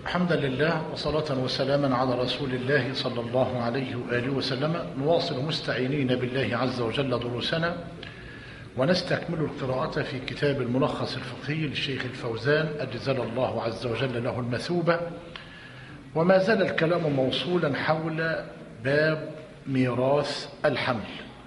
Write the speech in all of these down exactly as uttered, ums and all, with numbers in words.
حمدا لله وصلاة وسلاما على رسول الله صلى الله عليه وآله وسلم. نواصل مستعينين بالله عز وجل دروسنا ونستكمل القراءة في كتاب الملخص الفقهي للشيخ الفوزان أجزل الله عز وجل له المثوبة، وما زال الكلام موصولا حول باب ميراث الحمل.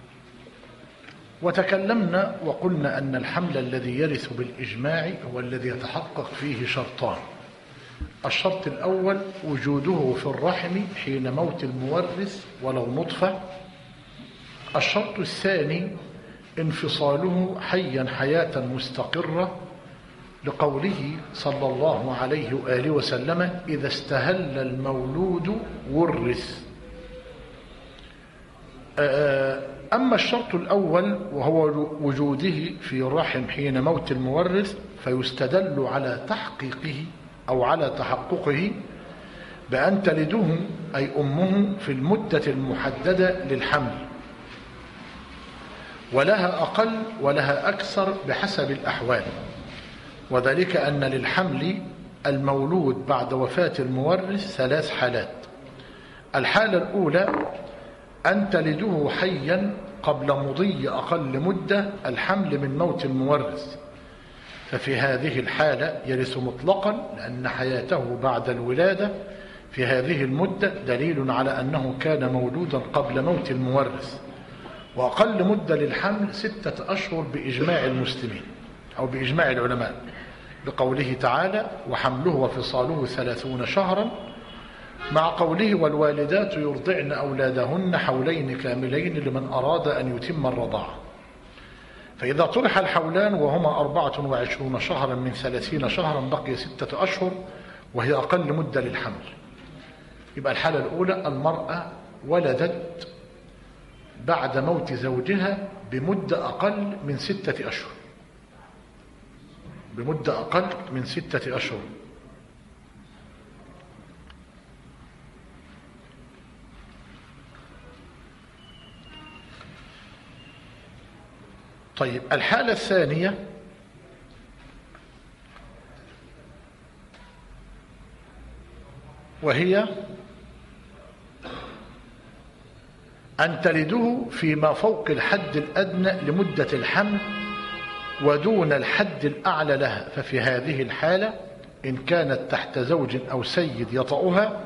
وتكلمنا وقلنا أن الحمل الذي يرث بالإجماع هو الذي يتحقق فيه شرطان: الشرط الأول وجوده في الرحم حين موت المورث ولو نطفة، الشرط الثاني انفصاله حيا حياة مستقرة، لقوله صلى الله عليه وآله وسلم: إذا استهل المولود ورث. أما الشرط الأول وهو وجوده في الرحم حين موت المورث فيستدل على تحقيقه أو على تحققه بأن تلده أي أمه في المدة المحددة للحمل، ولها أقل ولها أكثر بحسب الأحوال، وذلك أن للحمل المولود بعد وفاة المورث ثلاث حالات. الحالة الأولى أن تلده حيا قبل مضي أقل مدة الحمل من موت المورث، ففي هذه الحالة يرث مطلقا، لأن حياته بعد الولادة في هذه المدة دليل على أنه كان مولودا قبل موت المورث. وأقل مدة للحمل ستة أشهر بإجماع المسلمين أو بإجماع العلماء، بقوله تعالى: وحمله وفصاله ثلاثون شهرا، مع قوله: والوالدات يرضعن أولادهن حولين كاملين لمن أراد أن يتم الرضاعة. فإذا طرح الحولان وهما أربعة وعشرون شهرا من ثلاثين شهرا بقي ستة أشهر، وهي أقل مدة للحمل. يبقى الحالة الأولى المرأة ولدت بعد موت زوجها بمدة أقل من ستة أشهر، بمدة أقل من ستة أشهر. طيب، الحالة الثانية وهي أن تلده فيما فوق الحد الأدنى لمدة الحمل ودون الحد الأعلى لها، ففي هذه الحالة إن كانت تحت زوج أو سيد يطأها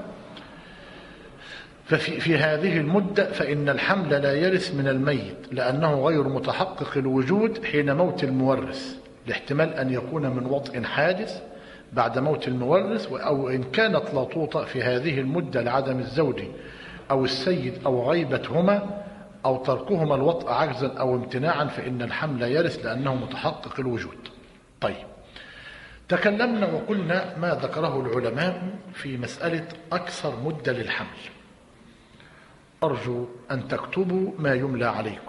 ففي في هذه المدة فإن الحمل لا يرث من الميت، لأنه غير متحقق الوجود حين موت المورث، لاحتمال أن يكون من وطء حادث بعد موت المورث، أو إن كانت لا توطأ في هذه المدة لعدم الزوج أو السيد أو غيبتهما أو تركهما الوطء عجزا أو امتناعا، فإن الحمل يرث لأنه متحقق الوجود. طيب، تكلمنا وقلنا ما ذكره العلماء في مسألة أكثر مدة للحمل. أرجو أن تكتبوا ما يملى عليكم.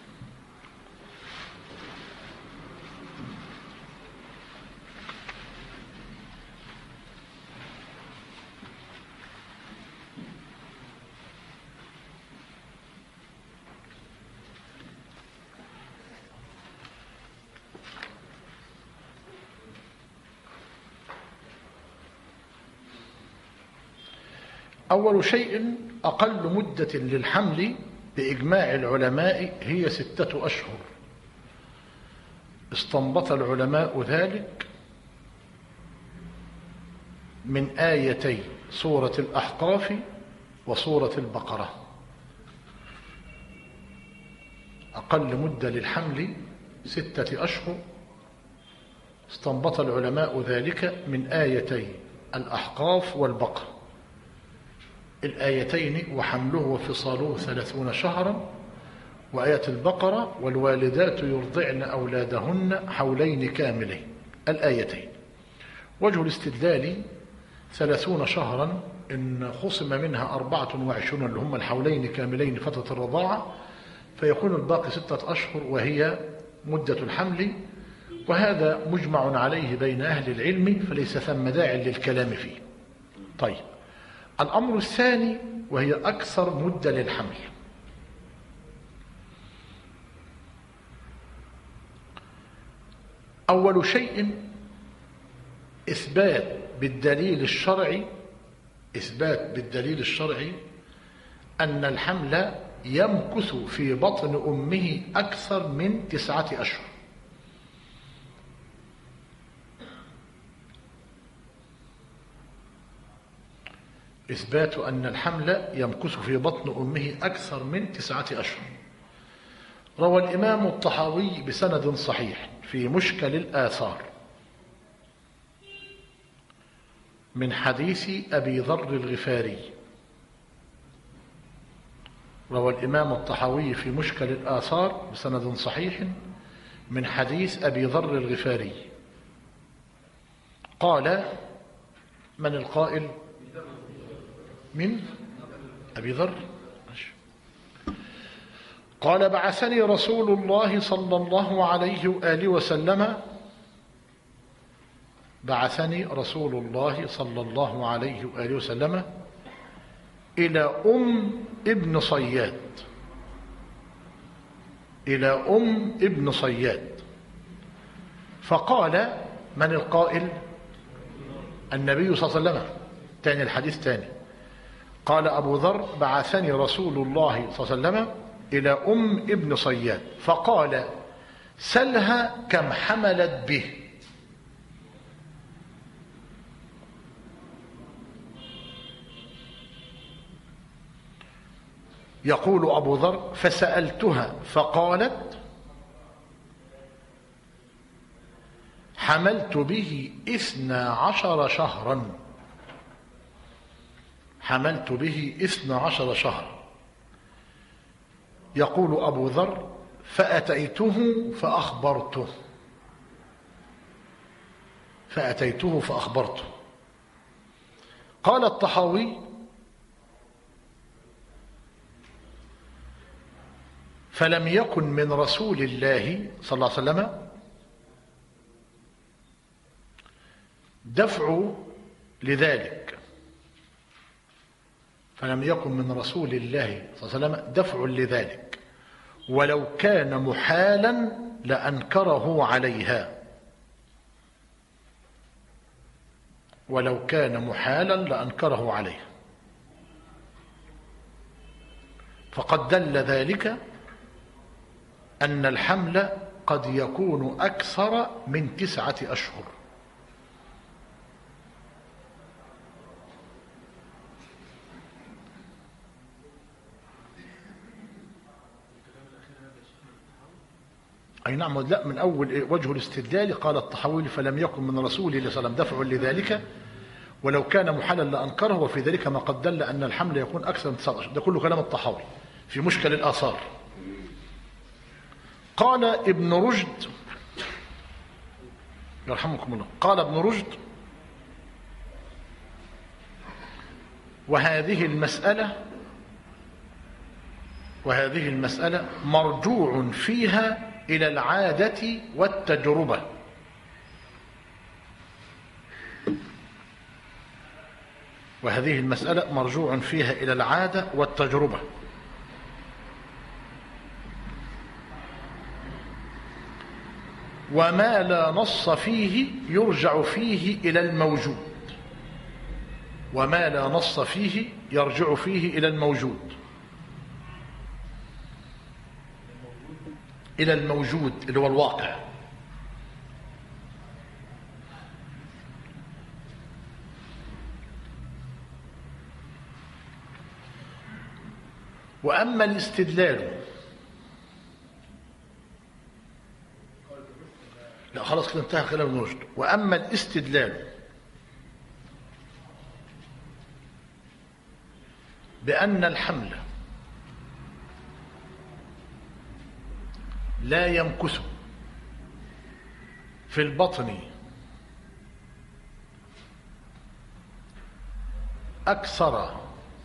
أول شيء أقل مدة للحمل بإجماع العلماء هي ستة أشهر. استنبط العلماء ذلك من آيتي سورة الأحقاف وسورة البقرة. أقل مدة للحمل ستة أشهر، استنبط العلماء ذلك من آيتي الأحقاف والبقرة. الآيتين وحمله وفصاله ثلاثون شهرا، وآية البقرة والوالدات يرضعن أولادهن حولين كاملين، الآيتين. وجه الاستدلال ثلاثون شهرا إن خصم منها أربعة وعشرون اللي هم الحولين كاملين فترة الرضاعة، فيكون الباقي ستة أشهر وهي مدة الحمل، وهذا مجمع عليه بين أهل العلم، فليس ثم داع للكلام فيه. طيب، الأمر الثاني وهي أكثر مدة للحمل. أول شيء إثبات بالدليل الشرعي إثبات بالدليل الشرعي أن الحمل يمكث في بطن أمه أكثر من تسعة أشهر. إثبات أن الحمل يمكث في بطن أمه أكثر من تسعة أشهر. روى الإمام الطحاوي بسند صحيح في مشكل الآثار من حديث أبي ذر الغفاري. روى الإمام الطحاوي في مشكل الآثار بسند صحيح من حديث أبي ذر الغفاري قال: من القائل؟ من أبي ذر. قال: بعثني رسول الله صلى الله عليه وآله وسلم بعثني رسول الله صلى الله عليه وآله وسلم إلى أم ابن صياد إلى أم ابن صياد فقال: من القائل؟ النبي صلى الله عليه وسلم. تاني الحديث تاني. قال أبو ذر: بعثني رسول الله صلى الله عليه وسلم إلى أم ابن صياد فقال: سلها كم حملت به. يقول أبو ذر: فسألتها فقالت: حملت به إثنا عشر شهرا حملت به إثنا عشر شهرا. يقول أبو ذر: فأتيته فأخبرته فأتيته فأخبرته قال الطحاوي: فلم يكن من رسول الله صلى الله عليه وسلم دفع لذلك فلم يكن من رسول الله صلى الله عليه وسلم دفع لذلك ولو كان محالا لأنكره عليها ولو كان محالا لأنكره عليها فقد دل ذلك أن الحمل قد يكون أكثر من تسعة أشهر. أي نعم. لا، من أول وجه الاستدلال قال الطحاوي: فلم يكن من رسول الله صلى الله عليه وسلم دفع لذلك ولو كان محالا لأنكره، وفي ذلك ما قد دل أن الحمل يكون أكثر من تسعة أشهر. ده كله كلام الطحاوي في مشكل الآثار. قال ابن رشد يرحمكم الله قال ابن رشد: وهذه المسألة وهذه المسألة مرجوع فيها إلى العادة والتجربة وهذه المسألة مرجوع فيها إلى العادة والتجربة وما لا نص فيه يرجع فيه إلى الموجود وما لا نص فيه يرجع فيه إلى الموجود إلى الموجود اللي هو الواقع. وأما الاستدلال لا خلاص كده انتهى كلام ابن رشد. وأما الاستدلال بأن الحمل لا يمكث في البطن أكثر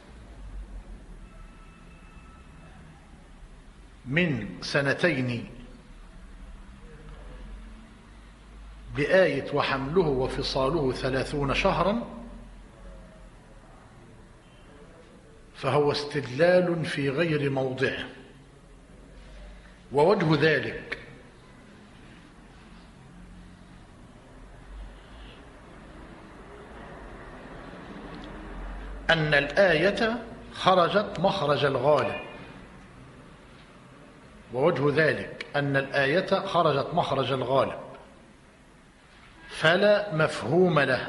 من سنتين بآية وحمله وفصاله ثلاثون شهرا فهو استدلال في غير موضعه. ووجه ذلك أن الآية خرجت مخرج الغالب، ووجه ذلك أن الآية خرجت مخرج الغالب فلا مفهوم له.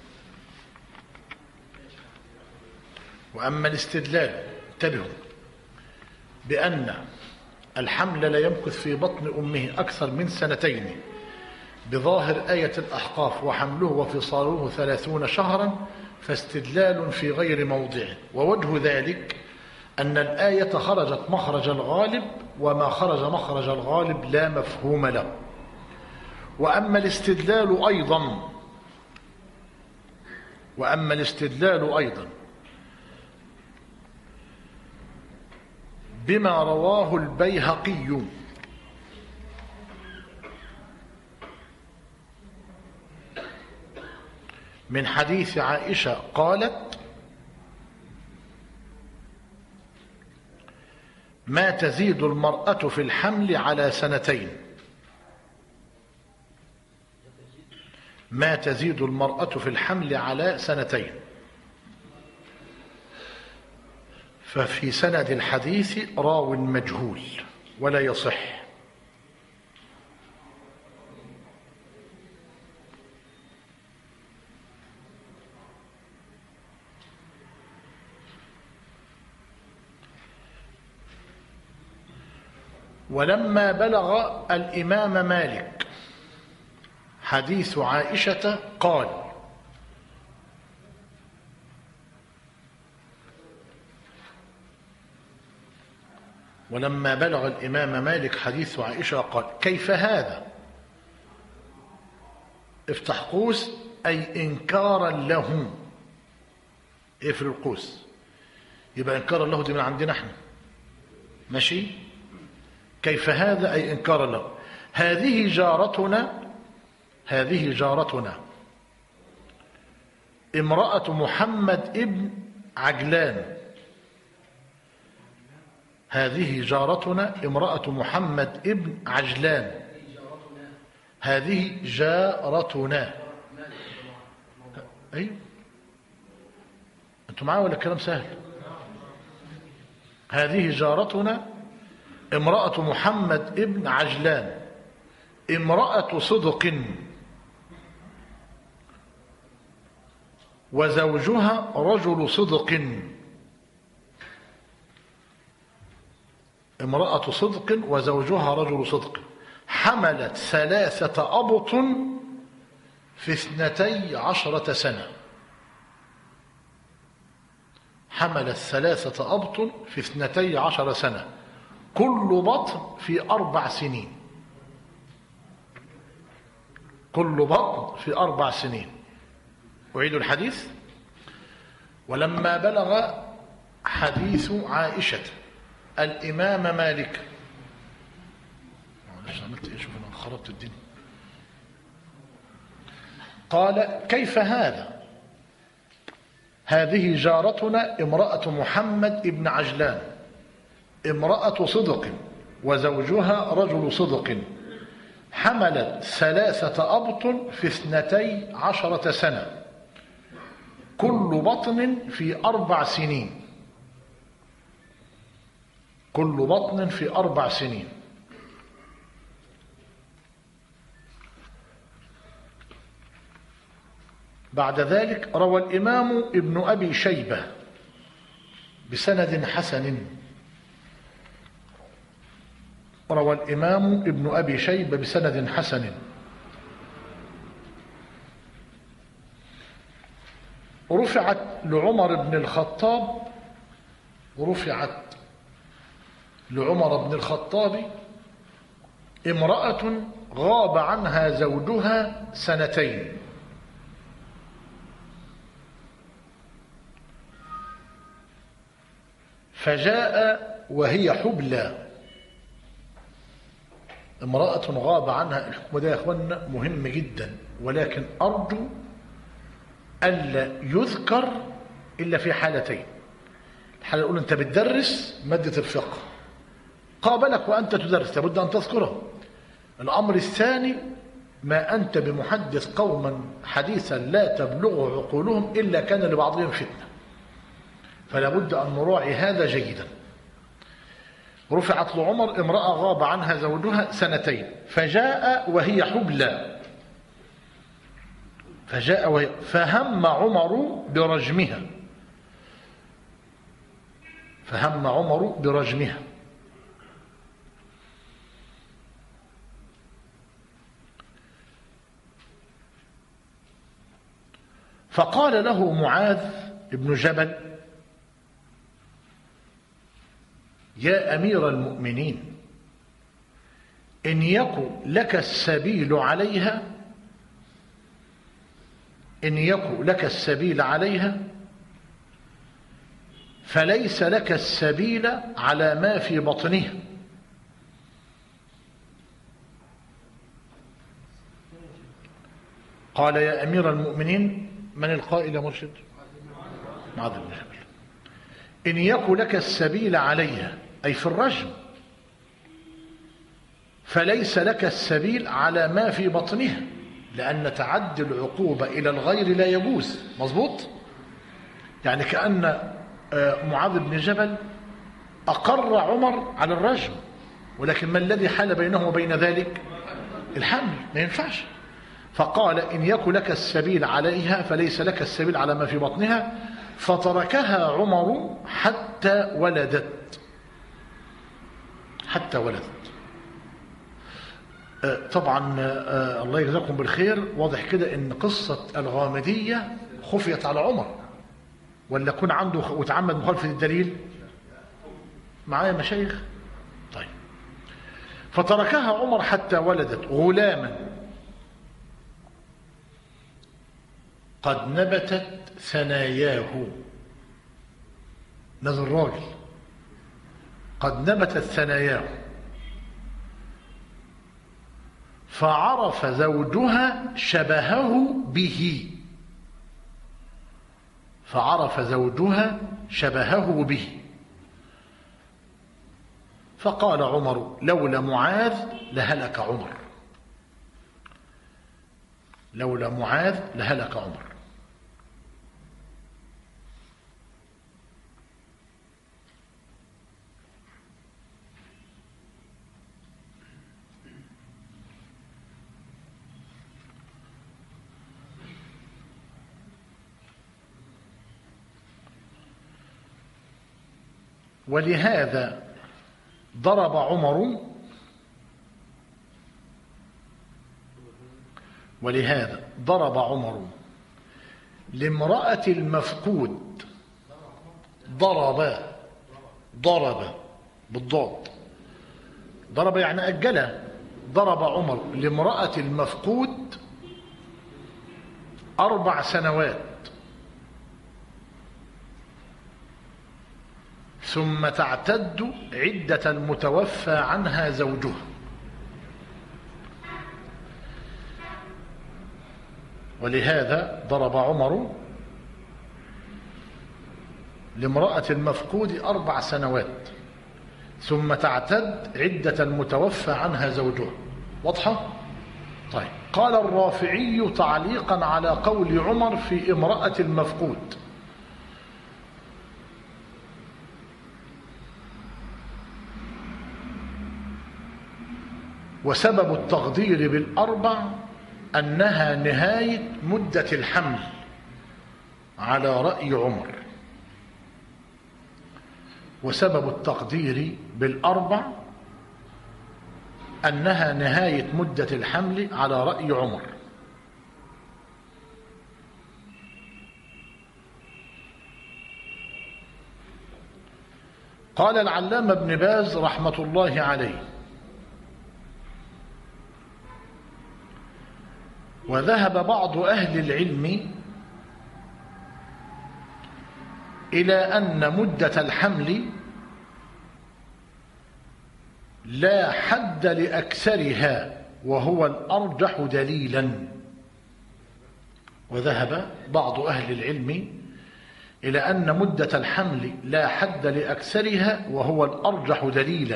وأما الاستدلال انتبهوا بأن الحمل لا يمكث في بطن أمه أكثر من سنتين بظاهر آية الأحقاف وحمله وفصاله ثلاثون شهرا فاستدلال في غير موضعه. ووجه ذلك أن الآية خرجت مخرج الغالب، وما خرج مخرج الغالب لا مفهوم له. وأما الاستدلال أيضا وأما الاستدلال أيضا بما رواه البيهقي من حديث عائشة قالت: ما تزيد المرأة في الحمل على سنتين ما تزيد المرأة في الحمل على سنتين ففي سند الحديث راو مجهول ولا يصح. ولما بلغ الإمام مالك حديث عائشة قال: ولما بلغ الإمام مالك حديث عائشة قال: كيف هذا؟ افتح قوس أي إنكارا له. اقفل القوس، يبقى إنكارا له دي من عندنا احنا، ماشي؟ كيف هذا أي إنكارا له. هذه جارتنا هذه جارتنا امرأة محمد ابن عجلان هذه جارتنا امرأة محمد ابن عجلان هذه جارتنا. أيوة، أنتم معايا ولا الكلام سهل؟ هذه جارتنا امرأة محمد ابن عجلان امرأة صدق وزوجها رجل صدق امرأة صدق وزوجها رجل صدق حملت ثلاثة أبطن في اثنتي عشرة سنة حملت ثلاثة أبطن في اثنتي عشر سنة كل بطن في أربع سنين كل بطن في أربع سنين. أعيد الحديث. ولما بلغ حديث عائشة الإمام مالك معلش عملت إيه؟ شوف أنا خربت الدنيا. قال: كيف هذا؟ هذه جارتنا امرأة محمد ابن عجلان امرأة صدق وزوجها رجل صدق حملت ثلاثة أبطن في اثنتي عشرة سنة كل بطن في أربع سنين كل بطن في أربع سنين. بعد ذلك روى الإمام ابن أبي شيبة بسند حسن روى الإمام ابن أبي شيبة بسند حسن رفعت لعمر بن الخطاب رفعت لعمر بن الخطاب امرأة غاب عنها زوجها سنتين فجاء وهي حبلى. امرأة غاب عنها، الحكم ده يا اخوانا مهم جدا، ولكن أرجو ألا يذكر إلا في حالتين. الحالة الأولى أنت بتدرس مادة الفقه قابلك وأنت تدرس لابد أن تذكره. الأمر الثاني ما أنت بمحدث قوما حديثا لا تبلغ عقولهم إلا كان لبعضهم فتنة. فلا بد أن نراعي هذا جيدا. رفعت لعمر امرأة غاب عنها زوجها سنتين فجاء وهي حبلى فجاء وهي فهم عمر برجمها فهم عمر برجمها فقال له معاذ بن جبل: يا أمير المؤمنين، إن يكن لك السبيل عليها إن يكن لك السبيل عليها فليس لك السبيل على ما في بطنها. قال: يا أمير المؤمنين. من القائل يا مرشد؟ معاذ بن جبل. إن يكن لك السبيل عليها أي في الرجم فليس لك السبيل على ما في بطنها، لأن تعدي العقوبة إلى الغير لا يجوز. مظبوط؟ يعني كأن معاذ بن جبل أقر عمر على الرجم، ولكن ما الذي حال بينه وبين ذلك؟ الحمل. ما ينفعش. فقال: إن يكن لك السبيل عليها فليس لك السبيل على ما في بطنها، فتركها عمر حتى ولدت حتى ولدت طبعا الله يجزاكم بالخير. واضح كده ان قصة الغامدية خفيت على عمر، ولا كون عنده وتعمد مخالفة الدليل؟ معايا مشايخ؟ طيب. فتركها عمر حتى ولدت غلاما قد نبتت ثناياه. نزل الراجل قد نبتت ثناياه، فعرف زوجها شبهه به فعرف زوجها شبهه به فقال عمر: لولا معاذ لهلك عمر لولا معاذ لهلك عمر. ولهذا ضرب عمر ولهذا ضرب عمر لامرأة المفقود ضرب ضرب بالضاد ضرب يعني أجله. ضرب عمر لامرأة المفقود أربع سنوات ثم تعتد عدة المتوفى عنها زوجها. ولهذا ضرب عمر لامرأة المفقود أربع سنوات ثم تعتد عدة المتوفى عنها زوجها. واضحة؟ طيب. قال الرافعي تعليقا على قول عمر في امرأة المفقود: وسبب التقدير بالأربع أنها نهاية مدة الحمل على رأي عمر. وسبب التقدير بالأربع أنها نهاية مدة الحمل على رأي عمر. قال العلامة ابن باز رحمة الله عليه: وذهب بعض أهل العلم إلى أن مدة الحمل لا حد لأكثرها وهو الأرجح دليلا. وذهب بعض أهل العلم إلى أن مدة الحمل لا حد لأكثرها وهو الأرجح دليلا.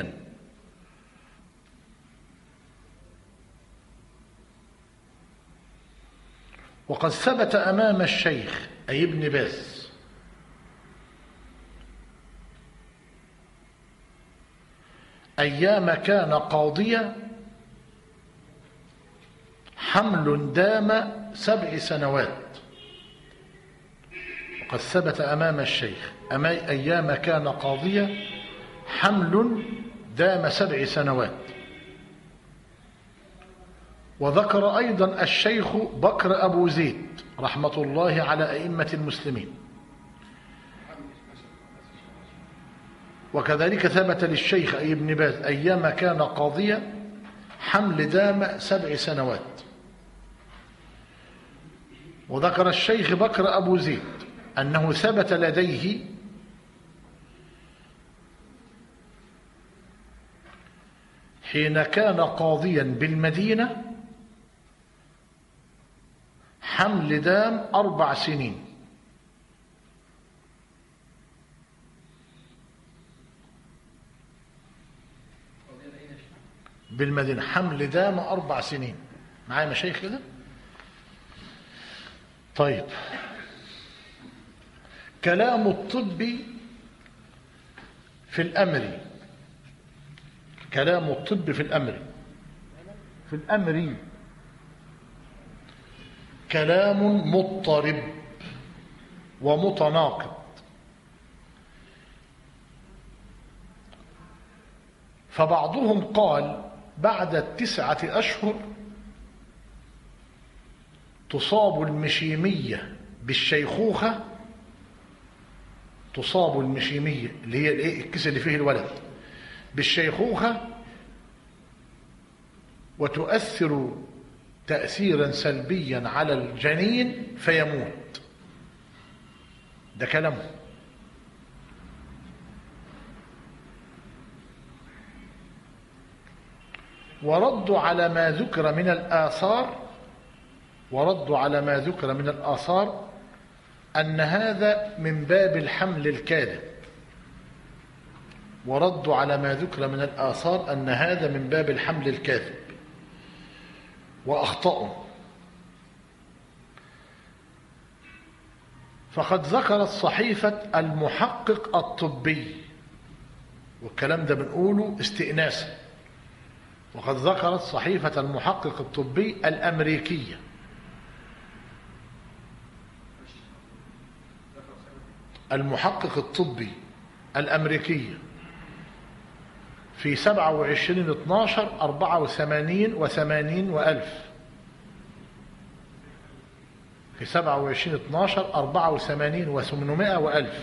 وقد ثبت أمام الشيخ أي ابن باز أيام كان قاضيا حمل دام سبع سنوات. وقد ثبت أمام الشيخ أيام كان قاضيا حمل دام سبع سنوات. وذكر أيضا الشيخ بكر أبو زيد رحمة الله على أئمة المسلمين. وكذلك ثبت للشيخ أي ابن باز أيام كان قاضيا حمل دام سبع سنوات. وذكر الشيخ بكر أبو زيد أنه ثبت لديه حين كان قاضيا بالمدينة حمل دام أربع سنين. بالمدينة حمل دام أربع سنين. معايا مشايخ كده؟ طيب، كلام الطب في الأمر. كلام الطب في الأمر في الأمر كلام مضطرب ومتناقض. فبعضهم قال بعد التسعة أشهر تصاب المشيمية بالشيخوخة. تصاب المشيمية اللي هي الايه الكيس اللي فيه الولد بالشيخوخة وتؤثر تأثيرا سلبيا على الجنين فيموت. ده كلامه. وردوا على ما ذكر من الآثار وردوا على ما ذكر من الآثار أن هذا من باب الحمل الكاذب. وردوا على ما ذكر من الآثار أن هذا من باب الحمل الكاذب وأخطأوا. فقد ذكرت صحيفة المحقق الطبي، والكلام ده بنقوله استئناسا، وقد ذكرت صحيفة المحقق الطبي الأمريكية المحقق الطبي الأمريكية في سبعة وعشرين اثناشر أربعة وثمانين وثمانين وألف في سبعة وعشرين اثناشر أربعة وثمانين وثمانمائة وألف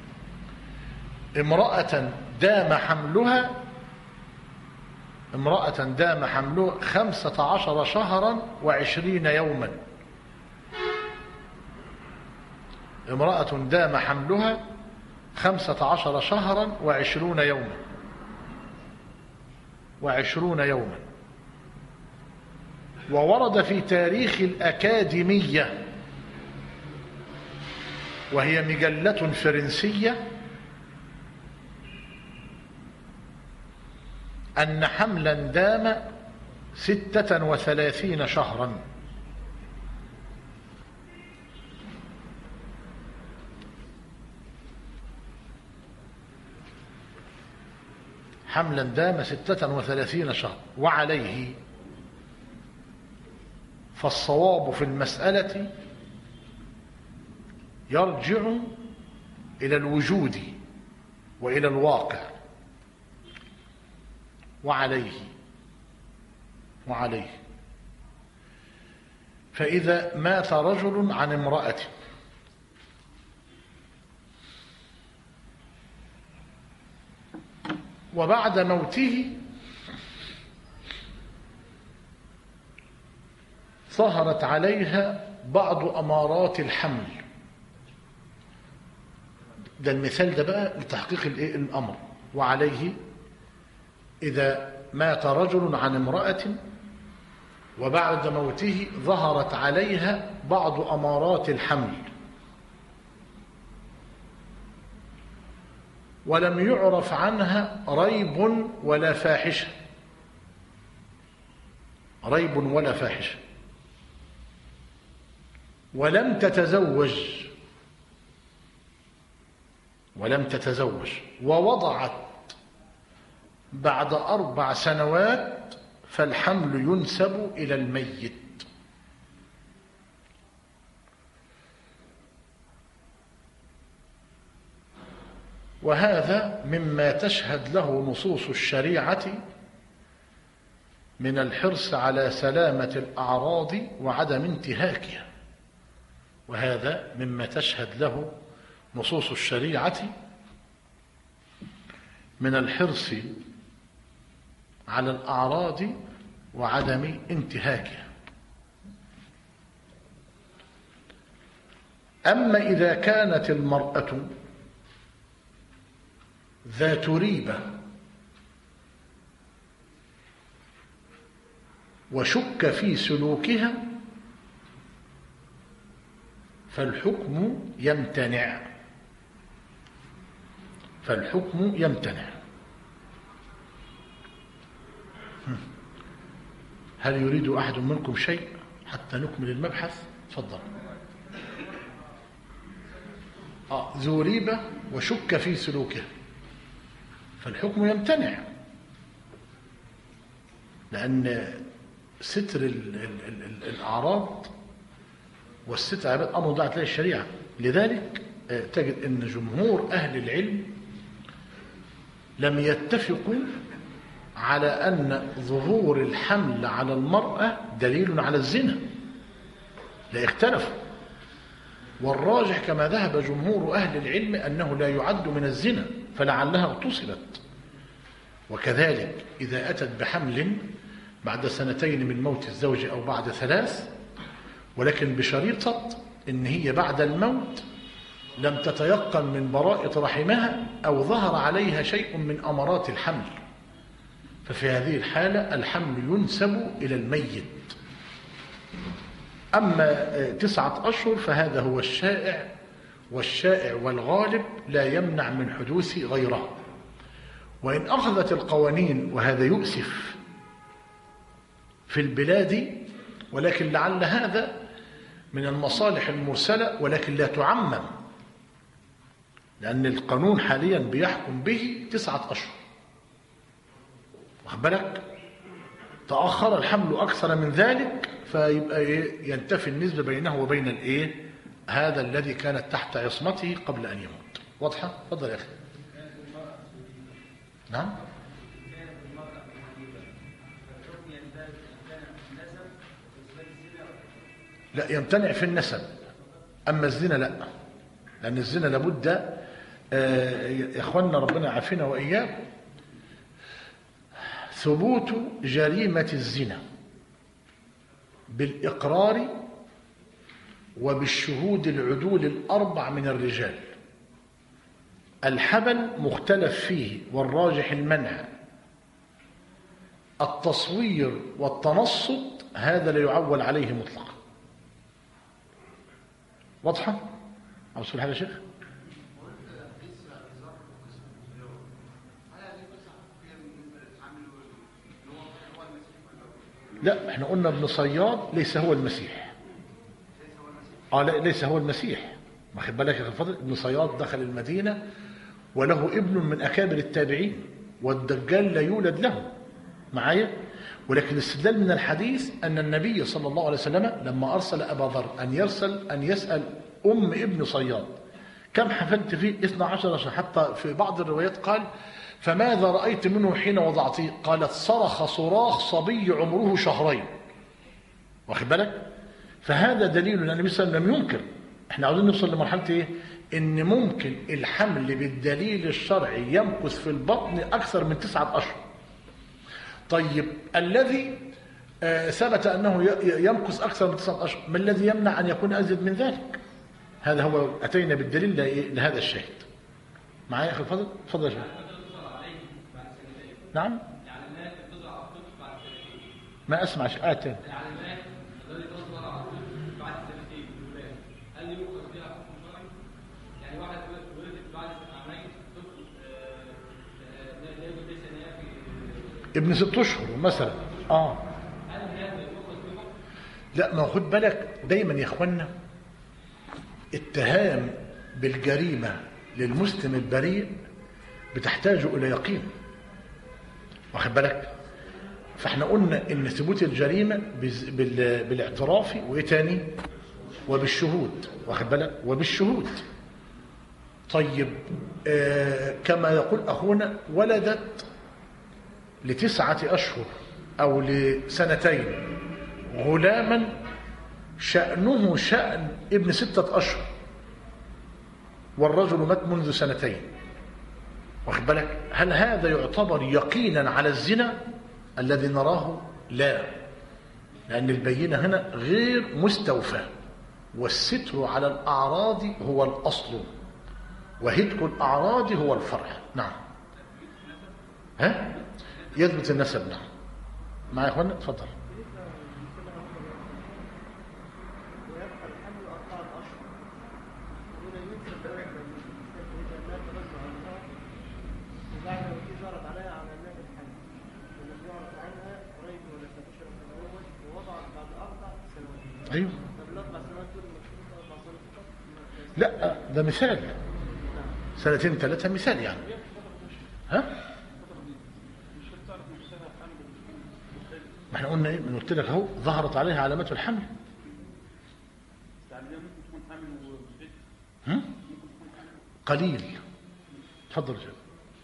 امرأة دام حملها امرأة دام حملها خمسة عشر شهرا وعشرين يوما. امرأة دام حملها خمسة عشر شهرا وعشرون يوما وعشرون يوما. وورد في تاريخ الأكاديمية، وهي مجلة فرنسية، أن حملا دام ستة وثلاثين شهرا. حملا دام ستة وثلاثين شهرا. وعليه فالصواب في المسألة يرجع إلى الوجود وإلى الواقع. وعليه وعليه فإذا مات رجل عن امرأة وبعد موته ظهرت عليها بعض أمارات الحمل. ده المثال ده بقى لتحقيق الأمر. وعليه إذا مات رجل عن امرأة وبعد موته ظهرت عليها بعض أمارات الحمل ولم يعرف عنها ريب ولا فاحشة ريب ولا فاحشة ولم تتزوج ولم تتزوج ووضعت بعد أربع سنوات فالحمل ينسب إلى الميت. وهذا مما تشهد له نصوص الشريعة من الحرص على سلامة الأعراض وعدم انتهاكها. وهذا مما تشهد له نصوص الشريعة من الحرص على الأعراض وعدم انتهاكها. أما إذا كانت المرأة ذات ريبة وشك في سلوكها فالحكم يمتنع فالحكم يمتنع هل يريد أحد منكم شيء حتى نكمل المبحث؟ تفضل. آه ذو ريبة وشك في سلوكها فالحكم يمتنع، لأن ستر ال ال ال الأعراض والستر عباد أمر ضاعت له الشريعة. لذلك تجد أن جمهور أهل العلم لم يتفقوا على أن ظهور الحمل على المرأة دليل على الزنا، لا اختلفوا. والراجح كما ذهب جمهور أهل العلم أنه لا يعد من الزنا فلعلها اغتصبت. وكذلك إذا أتت بحمل بعد سنتين من موت الزوج أو بعد ثلاث، ولكن بشريطة إن هي بعد الموت لم تتيقن من براءة رحمها أو ظهر عليها شيء من أمارات الحمل، ففي هذه الحالة الحمل ينسب إلى الميت. أما تسعة أشهر فهذا هو الشائع، والشائع والغالب لا يمنع من حدوث غيره. وإن أخذت القوانين، وهذا يؤسف في البلاد، ولكن لعل هذا من المصالح المرسلة ولكن لا تعمم، لأن القانون حاليا بيحكم به تسعة أشهر. واخد بالك؟ تأخر الحمل أكثر من ذلك فيبقى ينتفي النسبة بينه وبين الإيه؟ هذا الذي كانت تحت عصمته قبل أن يموت. واضحة؟ تفضل يا أخي. نعم. لا يمتنع في النسب، أما الزنا لا، لأن الزنا لابد يا إخواننا ربنا يعافينا وإياكم ثبوت جريمة الزنا بالإقرار وبالشهود العدول الأربع من الرجال. الحبل مختلف فيه والراجح المنع. التصوير والتنصت هذا لا يعول عليه مطلقا. واضحة؟ عاوز تقول حاجة يا شيخ؟ لا احنا قلنا ابن صياد ليس هو المسيح. اه لا ليس هو المسيح. واخد بالك يا فضل؟ ابن صياد دخل المدينة وله ابن من أكابر التابعين، والدجال لا يولد له معايا. ولكن الاستدلال من الحديث أن النبي صلى الله عليه وسلم لما أرسل أبا ذر أن يرسل أن يسأل أم ابن صياد كم حفلت فيه؟ اثنا عشر. حتى في بعض الروايات قال فماذا رأيت منه حين وضعتيه؟ قالت صرخ صراخ صبي عمره شهرين. واخد بالك؟ فهذا دليل أن النبي صلى الله عليه وسلم لم ينكر. احنا عاوزين نوصل لمرحلة ايه؟ ان ممكن الحمل بالدليل الشرعي يمكث في البطن اكثر من تسعة اشهر. طيب الذي آه ثبت انه يمكث اكثر من تسعة اشهر، ما الذي يمنع ان يكون ازيد من ذلك؟ هذا هو اتينا بالدليل لهذا الشاهد. معايا يا اخي الفضل؟ اتفضل يا شيخ. نعم؟ ما اسمع شيء تاني. ابن ست اشهر مثلا. اه لا ما خد بالك دايما يا اخوانا اتهام بالجريمه للمسلم البريء بتحتاج الى يقين. واخد بالك؟ فاحنا قلنا ان ثبوت الجريمه بالاعتراف وايه تاني؟ وبالشهود، واخد بالك؟ وبالشهود. طيب آه كما يقول اخونا ولدت لتسعه اشهر او لسنتين غلاما شأنه شأن ابن ستة اشهر والرجل مات منذ سنتين، واخد بالك؟ هل هذا يعتبر يقينا على الزنا الذي نراه؟ لا، لأن البينة هنا غير مستوفى، والستر على الأعراض هو الأصل وهتك الأعراض هو الفرع. نعم. ها؟ يثبت النسب. نعم. معايا يا اخوانا؟ اتفضل. ايوه. لا ده مثال، سنتين ثلاثة مثال يعني. ها؟ ما احنا قلنا ايه؟ من قلت لك اهو ظهرت عليها علامات الحمل. هم؟ قليل. تفضل يا شيخ.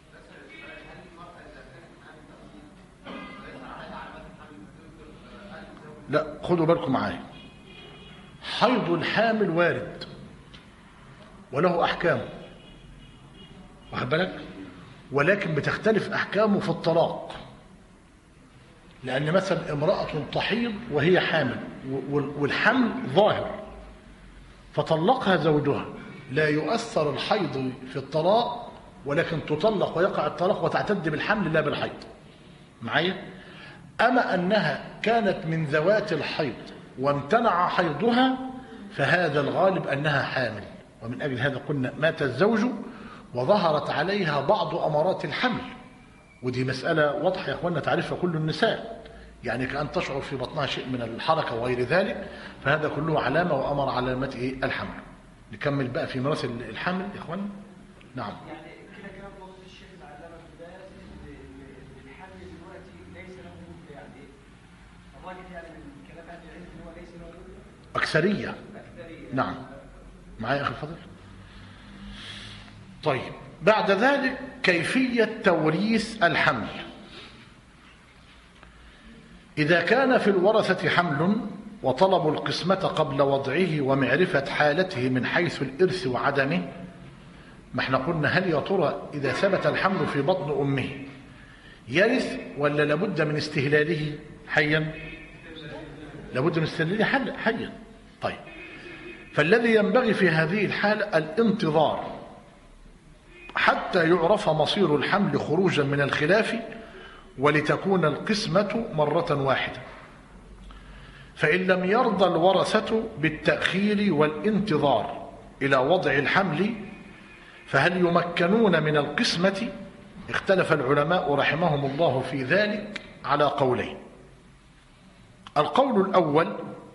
لا خدوا بالكم معايا، حيض الحامل وارد وله احكامه، واخد بالك؟ ولكن بتختلف احكامه في الطلاق، لان مثلا امراه تحيض وهي حامل والحمل ظاهر فطلقها زوجها، لا يؤثر الحيض في الطلاق، ولكن تطلق ويقع الطلاق وتعتد بالحمل لا بالحيض. معايا؟ اما انها كانت من ذوات الحيض وامتنع حيضها فهذا الغالب انها حامل، ومن اجل هذا قلنا مات الزوج وظهرت عليها بعض امارات الحمل، ودي مساله واضحه يا اخواننا تعرفها كل النساء، يعني كأن تشعر في بطنها شيء من الحركه وغير ذلك، فهذا كله علامه وامر علامه ايه؟ الحمل. نكمل بقى في ميراث الحمل يا اخواننا. نعم. يعني كده كده بوصف الشيخ العلامه في البدايه الحمل دلوقتي ليس له مده، يعني الراجل يعني من كلام اهل العلم ان هو ليس له مده اكثريه. اكثريه. نعم. معايا اخي الفضل؟ طيب بعد ذلك كيفيه توريث الحمل. إذا كان في الورثة حمل وطلبوا القسمة قبل وضعه ومعرفة حالته من حيث الإرث وعدمه، ما احنا قلنا هل يا ترى إذا ثبت الحمل في بطن أمه يرث ولا لابد من استهلاله حيا؟ لابد من استهلاله حيا. طيب فالذي ينبغي في هذه الحالة الانتظار حتى يعرف مصير الحمل خروجا من الخلاف ولتكون القسمة مرة واحدة. فإن لم يرضى الورثة بالتأخير والانتظار إلى وضع الحمل فهل يمكنون من القسمة؟ اختلف العلماء رحمهم الله في ذلك على قولين. القول الأول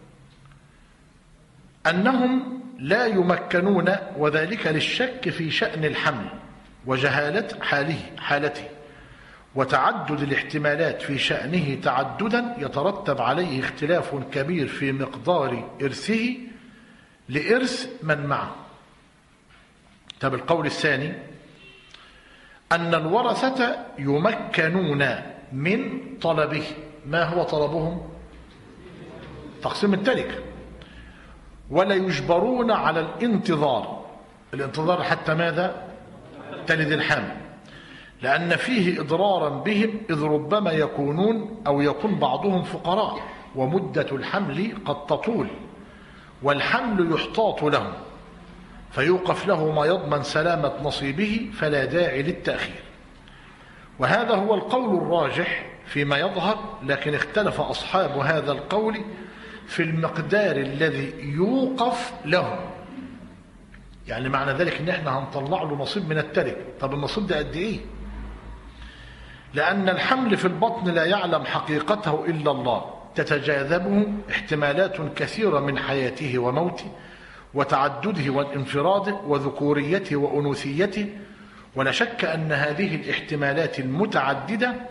أنهم لا يمكنون، وذلك للشك في شأن الحمل وجهالة حاله حالته وتعدد الاحتمالات في شأنه تعددا يترتب عليه اختلاف كبير في مقدار إرثه لإرث من معه. طب القول الثاني أن الورثة يمكنون من طلبه. ما هو طلبهم؟ تقسيم التركة. ولا يجبرون على الانتظار. الانتظار حتى ماذا؟ تلد الحمل، لأن فيه إضرارا بهم، إذ ربما يكونون أو يكون بعضهم فقراء ومدة الحمل قد تطول والحمل يحتاط لهم فيوقف له ما يضمن سلامة نصيبه، فلا داعي للتأخير. وهذا هو القول الراجح فيما يظهر، لكن اختلف أصحاب هذا القول في المقدار الذي يوقف له. يعني معنى ذلك ان احنا هنطلع له نصيب من التركة. طب النصيب ده قد ايه؟ لأن الحمل في البطن لا يعلم حقيقته إلا الله، تتجاذبه احتمالات كثيرة من حياته وموته وتعدده وانفراده وذكوريته وأنوثيته، ولا شك أن هذه الاحتمالات المتعددة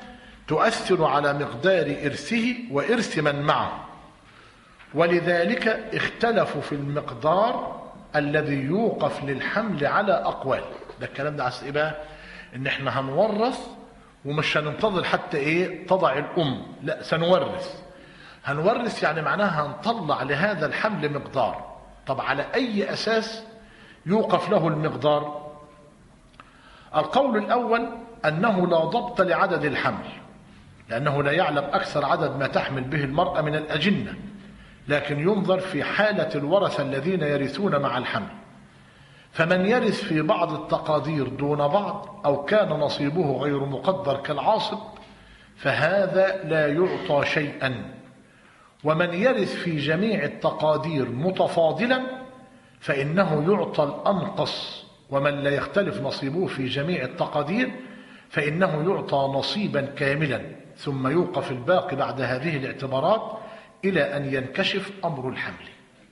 تؤثر على مقدار إرثه وإرث من معه، ولذلك اختلفوا في المقدار الذي يوقف للحمل على أقوال. ده الكلام ده عايز إيه بقى؟ إن إحنا هنورث ومش هننتظر حتى إيه تضع الأم، لا سنورث. هنورث يعني معناها هنطلع لهذا الحمل مقدار. طب على أي أساس يوقف له المقدار؟ القول الأول أنه لا ضبط لعدد الحمل، لأنه لا يعلم أكثر عدد ما تحمل به المرأة من الأجنة، لكن ينظر في حالة الورثة الذين يرثون مع الحمل. فمن يرث في بعض التقادير دون بعض أو كان نصيبه غير مقدر كالعاصب فهذا لا يعطى شيئا. ومن يرث في جميع التقادير متفاضلا فإنه يعطى الأنقص، ومن لا يختلف نصيبه في جميع التقادير فإنه يعطى نصيبا كاملا، ثم يوقف الباقي بعد هذه الاعتبارات إلى أن ينكشف أمر الحمل.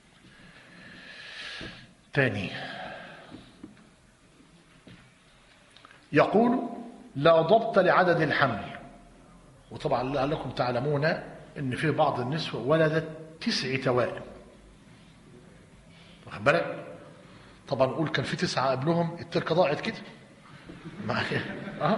ثاني، يقول لا ضبط لعدد الحمل. وطبعا لعلكم تعلمون ان في بعض النسوة ولدت تسع توائم، واخد بالك؟ طبعا نقول كان في تسعة قبلهم التركة ضاعت كده أه؟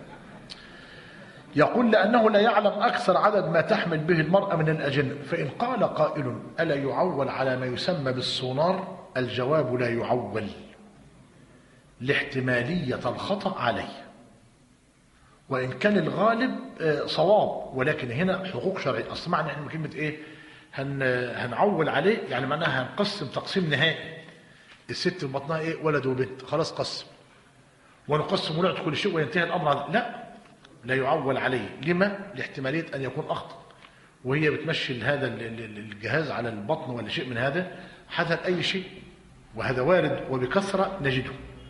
يقول لأنه لا يعلم أكثر عدد ما تحمل به المرأة من الأجنة. فإن قال قائل ألا يعول على ما يسمى بالصونار؟ الجواب لا يعول لاحتمالية الخطأ عليه، وإن كان الغالب صواب، ولكن هنا حقوق شرعية. أصل معنى احنا كلمة إيه هن هنعول عليه يعني معناها هنقسم تقسيم نهائي. الست في بطنها إيه ولد وبنت، خلاص قسم ونقسم ونعطي كل شيء وينتهي الأمر على... لا لا يعول عليه. لما؟ لاحتمالية أن يكون أخطأ وهي بتمشي هذا الجهاز على البطن ولا شيء من هذا، حدث أي شيء، وهذا وارد وبكثرة نجده.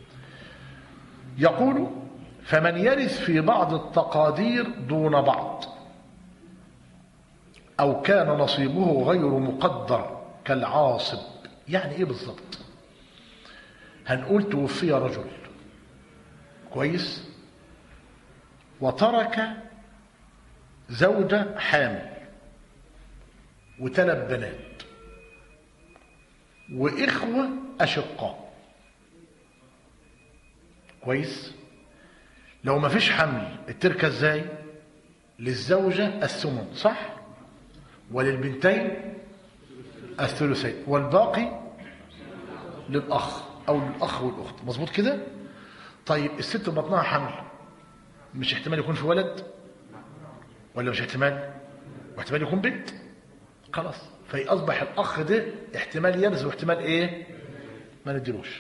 يقول فمن يرث في بعض التقادير دون بعض أو كان نصيبه غير مقدر كالعاصب. يعني إيه بالضبط؟ هنقول توفي رجل كويس وترك زوجة حامل وثلاث بنات وإخوة أشقاء، كويس. لو ما فيش حمل التركة ازاي؟ للزوجة الثمن صح، وللبنتين الثلثين، والباقي للأخ أو للأخ والأخت، مظبوط كده؟ طيب الست بطنها حمل، مش احتمال يكون في ولد ولا مش احتمال؟ واحتمال يكون بنت، خلاص. فأصبح الأخ ده احتمال يرث واحتمال ايه؟ ما نديروش.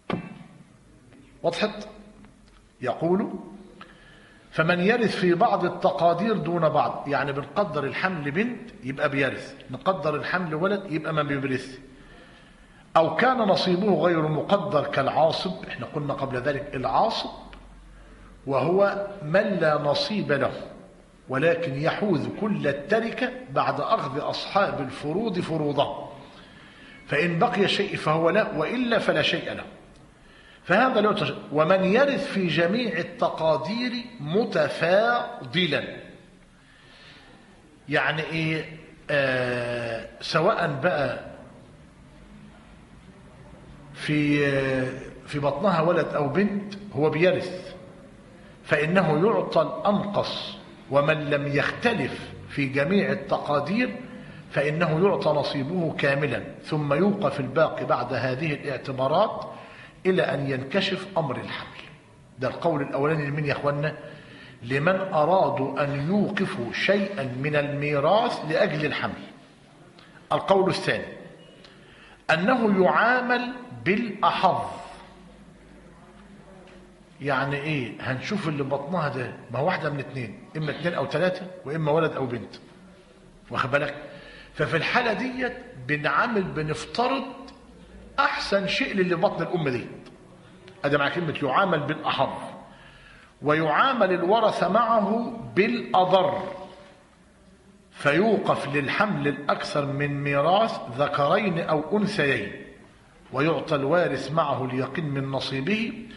وضحت؟ يقول فمن يرث في بعض التقادير دون بعض، يعني بنقدر الحمل بنت يبقى بيرث، نقدر الحمل ولد يبقى ما بيرث. أو كان نصيبه غير مقدر كالعاصب. احنا قلنا قبل ذلك العاصب وهو من لا نصيب له ولكن يحوز كل التركة بعد أخذ أصحاب الفروض فروضه، فإن بقي شيء فهو له وإلا فلا شيء له. فهذا له تشريع. ومن يرث في جميع التقادير متفاضلا، يعني ايه؟ آه سواء بقى في آه في بطنها ولد او بنت هو بيرث، فانه يعطى الانقص. ومن لم يختلف في جميع التقادير فانه يعطى نصيبه كاملا، ثم يوقف الباقي بعد هذه الاعتبارات إلى أن ينكشف أمر الحمل. ده القول الأولاني لمن يا أخوانا؟ لمن أرادوا أن يوقفوا شيئا من الميراث لأجل الحمل. القول الثاني أنه يعامل بالأحظ. يعني إيه؟ هنشوف اللي بطنها ده ما هو واحدة من اثنين، إما اثنين أو ثلاثة، وإما ولد أو بنت، واخد بالك؟ ففي الحالة ديت بنعمل بنفترض أحسن شيء للي بطن الأم دي. هذا مع كلمة يعامل بالأحظ. ويعامل الورثة معه بالأضر، فيوقف للحمل الأكثر من ميراث ذكرين أو أنثيين، ويعطى الوارث معه اليقين من نصيبه،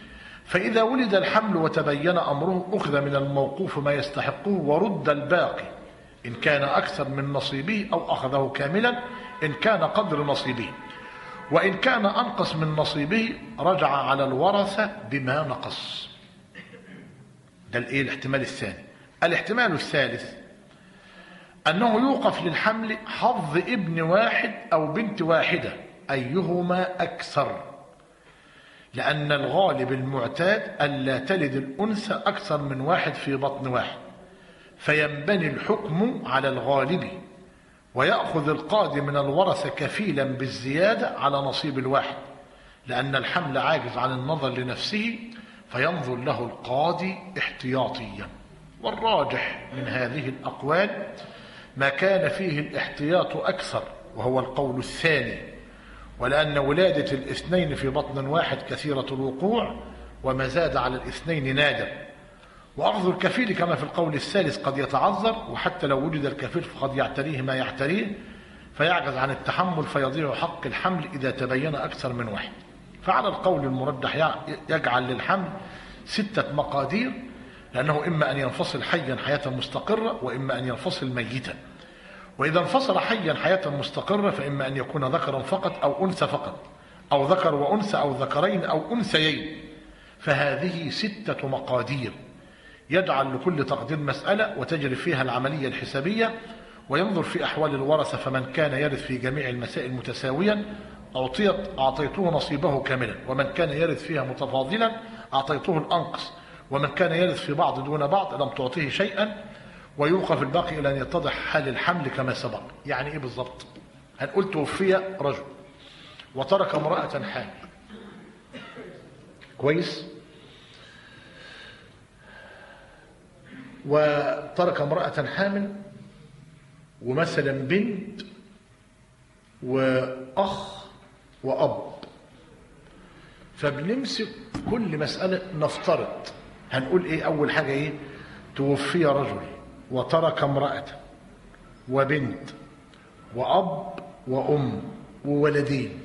فإذا ولد الحمل وتبين أمره أخذ من الموقوف ما يستحقه ورد الباقي إن كان أكثر من نصيبه أو أخذه كاملا إن كان قدر نصيبه، وإن كان أنقص من نصيبه رجع على الورثة بما نقص. ده الإيه الاحتمال الثاني. الاحتمال الثالث أنه يوقف للحمل حظ ابن واحد أو بنت واحدة أيهما أكثر، لأن الغالب المعتاد ألا تلد الأنثى أكثر من واحد في بطن واحد، فينبني الحكم على الغالب، ويأخذ القاضي من الورثة كفيلا بالزيادة على نصيب الواحد، لأن الحمل عاجز عن النظر لنفسه فينظر له القاضي احتياطيا. والراجح من هذه الأقوال ما كان فيه الاحتياط أكثر، وهو القول الثاني، ولأن ولادة الاثنين في بطن واحد كثيرة الوقوع، وما زاد على الاثنين نادر. وأخذ الكفيل كما في القول الثالث قد يتعذر، وحتى لو وجد الكفيل فقد يعتريه ما يعتريه فيعجز عن التحمل فيضيع حق الحمل إذا تبين أكثر من واحد. فعلى القول المرجح يجعل للحمل ستة مقادير، لأنه إما أن ينفصل حيا حياة مستقرة، وإما أن ينفصل ميتا. وإذا انفصل حيا حياة مستقرة فإما أن يكون ذكرا فقط أو أنثى فقط، أو ذكر وأنثى أو ذكرين أو أنثيين. فهذه ستة مقادير يجعل لكل تقدير مسألة وتجري فيها العملية الحسابية، وينظر في أحوال الورثة، فمن كان يرث في جميع المسائل متساويا أعطيت أعطيته نصيبه كاملا، ومن كان يرث فيها متفاضلا أعطيته الأنقص، ومن كان يرث في بعض دون بعض لم تعطيه شيئا، ويوقف الباقي إلى أن يتضح حال الحمل كما سبق. يعني إيه بالضبط؟ هنقول توفي رجل وترك امرأة حامل، كويس، وترك امرأة حامل ومثلا بنت وأخ وأب. فبنمسك كل مسألة نفترض، هنقول إيه أول حاجة؟ إيه؟ توفي رجل وترك امرأة وبنت وأب وأم وولدين.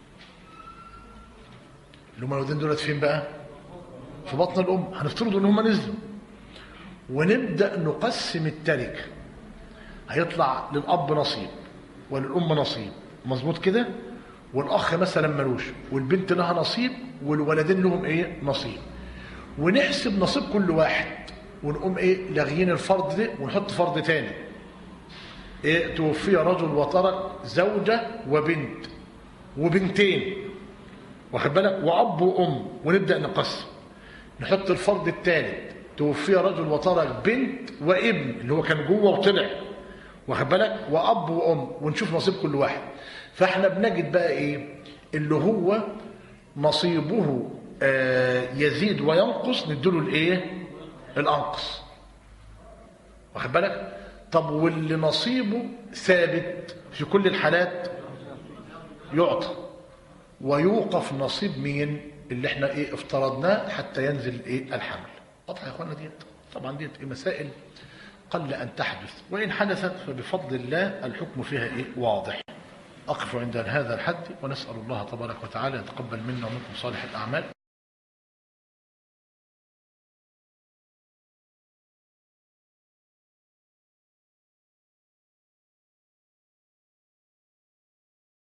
اللي هم الولدين دولت فين بقى؟ في بطن الأم. هنفترض إن هم نزلوا ونبدأ نقسم التركة. هيطلع للأب نصيب وللأم نصيب، مظبوط كده؟ والأخ مثلا ملوش، والبنت لها نصيب، والولدين لهم إيه؟ نصيب. ونحسب نصيب كل واحد، ونقوم إيه؟ لاغيين الفرض ده ونحط فرض تاني. إيه؟ توفي رجل وترك زوجة وبنت وبنتين، واخد بالك؟ وأب وأم، ونبدأ نقسم. نحط الفرض الثالث، توفي رجل وترك بنت وابن اللي هو كان جوه وطلع، واخد بالك؟ وأب وأم، ونشوف نصيب كل واحد. فاحنا بنجد بقى ايه اللي هو نصيبه آه يزيد وينقص، نديله الايه؟ الانقص، واخد بالك؟ طب واللي نصيبه ثابت في كل الحالات يعطى، ويوقف نصيب مين؟ اللي احنا ايه افترضناه حتى ينزل ايه؟ الحمل. واضح يا اخوانا؟ ديت طبعا ديت إيه مسائل قل ان تحدث، وان حدثت فبفضل الله الحكم فيها ايه؟ واضح. أقف عند هذا الحد، ونسأل الله تبارك وتعالى يتقبل منا ومنكم صالح الأعمال.